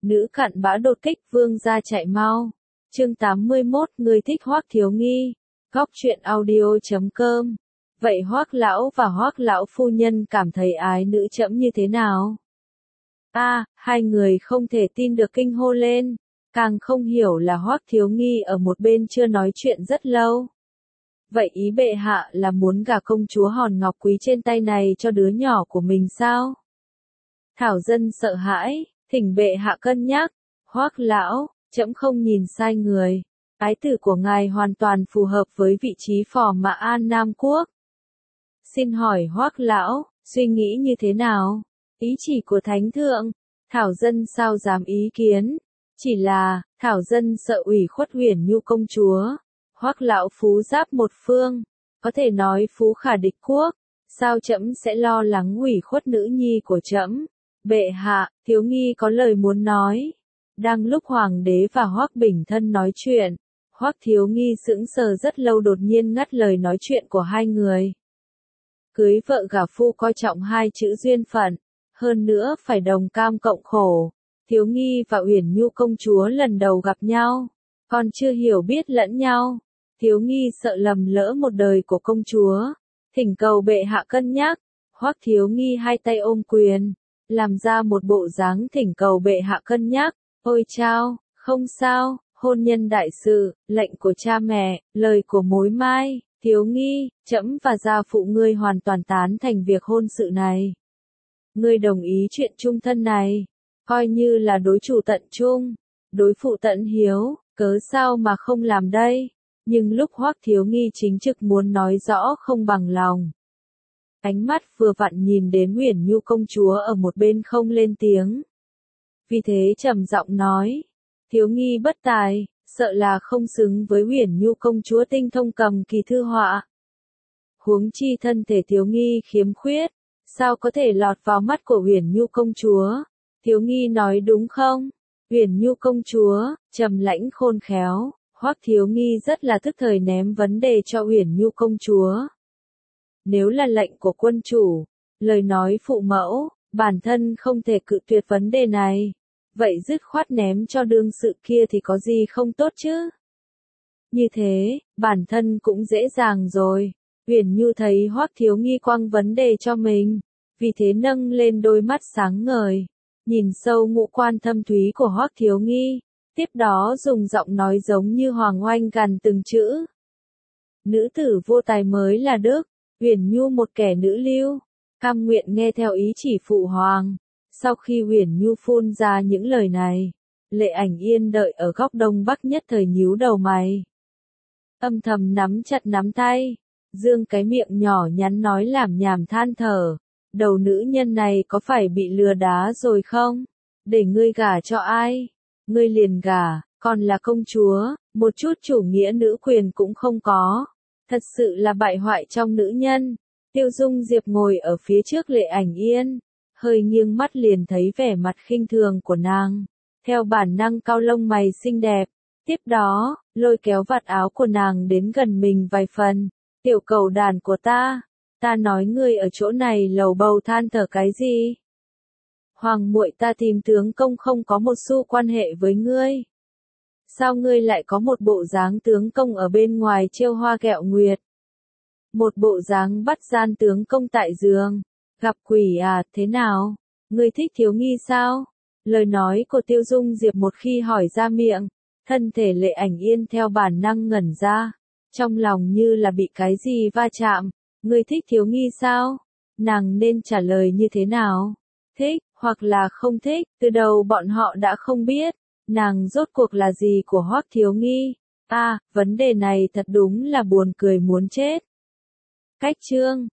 Nữ cặn bã đột kích vương gia chạy mau. Chương 81, người thích Hoắc Thiếu Nghi. Góc truyện audio.com. Vậy Hoắc lão và Hoắc lão phu nhân cảm thấy ái nữ trẫm như thế nào? Hai người không thể tin được kinh hô lên, càng không hiểu là Hoắc Thiếu Nghi ở một bên chưa nói chuyện rất lâu. Vậy ý bệ hạ là muốn gả công chúa hòn ngọc quý trên tay này cho đứa nhỏ của mình sao? Thảo dân sợ hãi, thỉnh bệ hạ cân nhắc. Hoắc lão, trẫm không nhìn sai người. Ái tử của ngài hoàn toàn phù hợp với vị trí phò mã An Nam Quốc. Xin hỏi Hoắc lão, suy nghĩ như thế nào? Ý chỉ của thánh thượng, thảo dân sao dám ý kiến? Chỉ là, thảo dân sợ ủy khuất Huyền Nhu công chúa. Hoắc lão phú giáp một phương, có thể nói phú khả địch quốc, sao trẫm sẽ lo lắng ủy khuất nữ nhi của trẫm? Bệ hạ, Thiếu Nghi có lời muốn nói. Đang lúc hoàng đế và Hoắc Bình Thân nói chuyện, Hoắc Thiếu Nghi sững sờ rất lâu đột nhiên ngắt lời nói chuyện của hai người. Cưới vợ gả phu coi trọng hai chữ duyên phận, hơn nữa phải đồng cam cộng khổ. Thiếu Nghi và Uyển Nhu công chúa lần đầu gặp nhau, còn chưa hiểu biết lẫn nhau. Thiếu Nghi sợ lầm lỡ một đời của công chúa, thỉnh cầu bệ hạ cân nhắc. Hoắc Thiếu Nghi hai tay ôm quyền, làm ra một bộ dáng thỉnh cầu bệ hạ cân nhắc. Ôi chao, không sao, hôn nhân đại sự, lệnh của cha mẹ, lời của mối mai. Thiếu Nghi, trẫm và gia phụ ngươi hoàn toàn tán thành việc hôn sự này. Ngươi đồng ý chuyện chung thân này, coi như là đối chủ tận trung, đối phụ tận hiếu, cớ sao mà không làm đây? Nhưng lúc Hoắc Thiếu Nghi chính trực muốn nói rõ không bằng lòng. Ánh mắt vừa vặn nhìn đến Uyển Nhu công chúa ở một bên không lên tiếng. Vì thế trầm giọng nói, Thiếu Nghi bất tài, sợ là không xứng với Uyển Nhu công chúa tinh thông cầm kỳ thư họa. Huống chi thân thể Thiếu Nghi khiếm khuyết, sao có thể lọt vào mắt của Uyển Nhu công chúa? Thiếu Nghi nói đúng không? Uyển Nhu công chúa, trầm lãnh khôn khéo, Hoắc Thiếu Nghi rất là tức thời ném vấn đề cho Uyển Nhu công chúa. Nếu là lệnh của quân chủ, lời nói phụ mẫu, bản thân không thể cự tuyệt vấn đề này. Vậy dứt khoát ném cho đương sự kia thì có gì không tốt chứ? Như thế, bản thân cũng dễ dàng rồi. Uyển Nhu thấy Hoắc Thiếu Nghi quăng vấn đề cho mình, vì thế nâng lên đôi mắt sáng ngời, nhìn sâu ngũ quan thâm thúy của Hoắc Thiếu Nghi, tiếp đó dùng giọng nói giống như hoàng oanh gằn từng chữ. Nữ tử vô tài mới là đức, Uyển Nhu một kẻ nữ lưu, cam nguyện nghe theo ý chỉ phụ hoàng. Sau khi Uyển Nhu phun ra những lời này, Lệ Ảnh Yên đợi ở góc đông bắc nhất thời nhíu đầu mày. Âm thầm nắm chặt nắm tay, dương cái miệng nhỏ nhắn nói làm nhảm than thở. Đầu nữ nhân này có phải bị lừa đá rồi không? Để ngươi gả cho ai? Ngươi liền gả, còn là công chúa, một chút chủ nghĩa nữ quyền cũng không có. Thật sự là bại hoại trong nữ nhân. Tiêu Dung Diệp ngồi ở phía trước Lệ Ảnh Yên, hơi nghiêng mắt liền thấy vẻ mặt khinh thường của nàng. Theo bản năng cau lông mày xinh đẹp, tiếp đó, lôi kéo vạt áo của nàng đến gần mình vài phần. Tiểu cầu đàn của ta nói ngươi ở chỗ này lầu bầu than thở cái gì? Hoàng muội ta tìm tướng công không có một xu quan hệ với ngươi. Sao ngươi lại có một bộ dáng tướng công ở bên ngoài trêu hoa ghẹo nguyệt? Một bộ dáng bắt gian tướng công tại giường. Gặp quỷ à, thế nào? Ngươi thích Thiếu Nghi sao? Lời nói của Tiêu Dung Diệp một khi hỏi ra miệng, thân thể Lệ Ảnh Yên theo bản năng ngẩn ra, trong lòng như là bị cái gì va chạm. Ngươi thích Thiếu Nghi sao? Nàng nên trả lời như thế nào? Thích, hoặc là không thích, từ đầu bọn họ đã không biết, nàng rốt cuộc là gì của Hoắc Thiếu Nghi. Vấn đề này thật đúng là buồn cười muốn chết. Cách chương